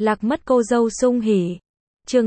Lạc mất cô dâu sung hỉ. Chương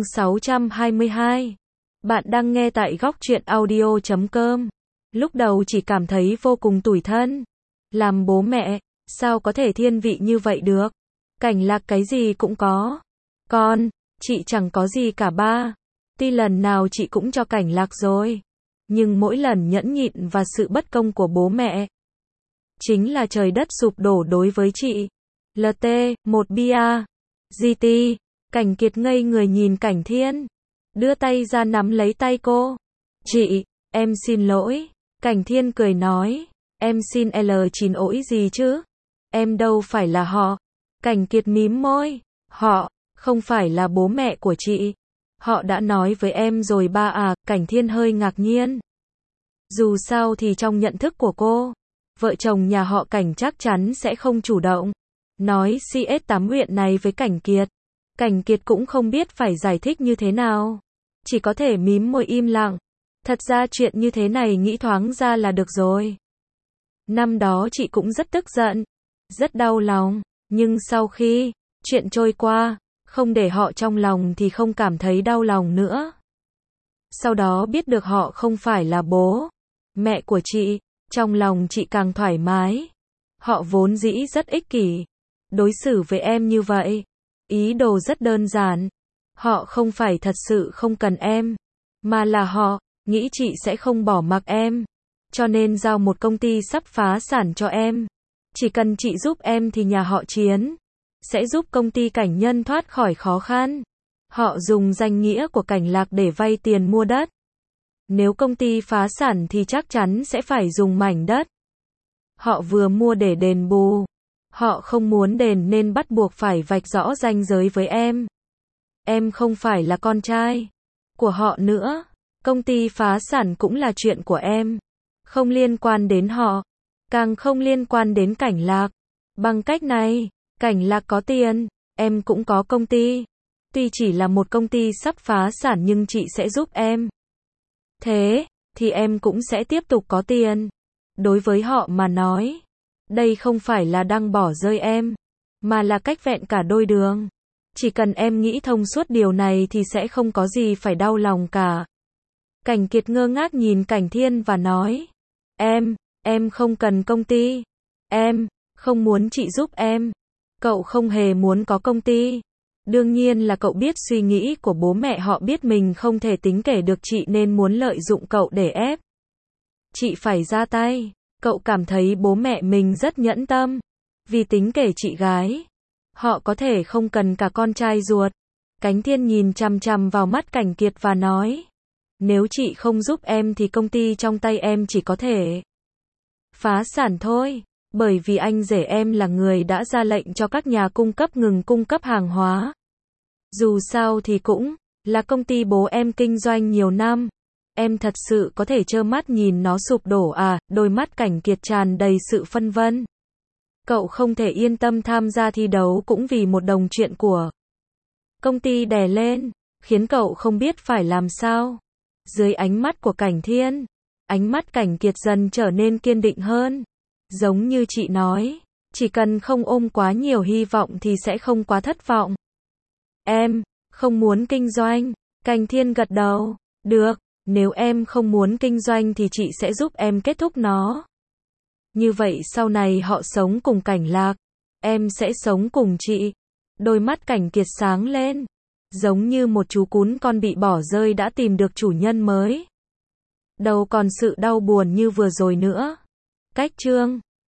622. Bạn đang nghe tại góc truyện audio.com. Lúc đầu chỉ cảm thấy vô cùng tủi thân. Làm bố mẹ, sao có thể thiên vị như vậy được? Cảnh Lạc cái gì cũng có. Con, chị chẳng có gì cả ba. Tuy lần nào chị cũng cho Cảnh Lạc rồi. Nhưng mỗi lần nhẫn nhịn và sự bất công của bố mẹ chính là trời đất sụp đổ đối với chị. LT, một bia. GT, Cảnh Kiệt ngây người nhìn Cảnh Thiên. Đưa tay ra nắm lấy tay cô. Chị, em xin lỗi. Cảnh Thiên cười nói. Em xin L9 lỗi gì chứ? Em đâu phải là họ. Cảnh Kiệt mím môi. Họ, không phải là bố mẹ của chị. Họ đã nói với em rồi ba à, Cảnh Thiên hơi ngạc nhiên. Dù sao thì trong nhận thức của cô, vợ chồng nhà họ Cảnh chắc chắn sẽ không chủ động nói CS8 huyện này với Cảnh Kiệt. Cảnh Kiệt cũng không biết phải giải thích như thế nào. Chỉ có thể mím môi im lặng. Thật ra chuyện như thế này nghĩ thoáng ra là được rồi. Năm đó chị cũng rất tức giận, rất đau lòng. Nhưng sau khi chuyện trôi qua, không để họ trong lòng thì không cảm thấy đau lòng nữa. Sau đó biết được họ không phải là bố mẹ của chị, trong lòng chị càng thoải mái. Họ vốn dĩ rất ích kỷ, đối xử với em như vậy. Ý đồ rất đơn giản. Họ không phải thật sự không cần em, mà là họ nghĩ chị sẽ không bỏ mặc em. Cho nên giao một công ty sắp phá sản cho em. Chỉ cần chị giúp em thì nhà họ Chiến sẽ giúp công ty Cảnh Nhân thoát khỏi khó khăn. Họ dùng danh nghĩa của Cảnh Lạc để vay tiền mua đất. Nếu công ty phá sản thì chắc chắn sẽ phải dùng mảnh đất họ vừa mua để đền bù. Họ không muốn đền nên bắt buộc phải vạch rõ ranh giới với em. Em không phải là con trai của họ nữa. Công ty phá sản cũng là chuyện của em. Không liên quan đến họ. Càng không liên quan đến Cảnh Lạc. Bằng cách này, Cảnh Lạc có tiền, em cũng có công ty. Tuy chỉ là một công ty sắp phá sản nhưng chị sẽ giúp em. Thế, thì em cũng sẽ tiếp tục có tiền. Đối với họ mà nói, đây không phải là đang bỏ rơi em, mà là cách vẹn cả đôi đường. Chỉ cần em nghĩ thông suốt điều này thì sẽ không có gì phải đau lòng cả. Cảnh Kiệt ngơ ngác nhìn Cảnh Thiên và nói. Em không cần công ty. Em không muốn chị giúp em. Cậu không hề muốn có công ty. Đương nhiên là cậu biết suy nghĩ của bố mẹ họ, biết mình không thể tính kể được chị nên muốn lợi dụng cậu để ép chị phải ra tay. Cậu cảm thấy bố mẹ mình rất nhẫn tâm. Vì tính kể chị gái, họ có thể không cần cả con trai ruột. Cảnh Thiên nhìn chằm chằm vào mắt Cảnh Kiệt và nói. Nếu chị không giúp em thì công ty trong tay em chỉ có thể phá sản thôi. Bởi vì anh rể em là người đã ra lệnh cho các nhà cung cấp ngừng cung cấp hàng hóa. Dù sao thì cũng là công ty bố em kinh doanh nhiều năm. Em thật sự có thể trơ mắt nhìn nó sụp đổ à? Đôi mắt Cảnh Kiệt tràn đầy sự phân vân. Cậu không thể yên tâm tham gia thi đấu cũng vì một đồng chuyện của công ty đè lên, khiến cậu không biết phải làm sao. Dưới ánh mắt của Cảnh Thiên, ánh mắt Cảnh Kiệt dần trở nên kiên định hơn. Giống như chị nói, chỉ cần không ôm quá nhiều hy vọng thì sẽ không quá thất vọng. Em không muốn kinh doanh. Cảnh Thiên gật đầu. Được, nếu em không muốn kinh doanh thì chị sẽ giúp em kết thúc nó. Như vậy sau này họ sống cùng Cảnh Lạc, em sẽ sống cùng chị. Đôi mắt Cảnh Kiệt sáng lên, giống như một chú cún con bị bỏ rơi đã tìm được chủ nhân mới. Đâu còn sự đau buồn như vừa rồi nữa. Cách chương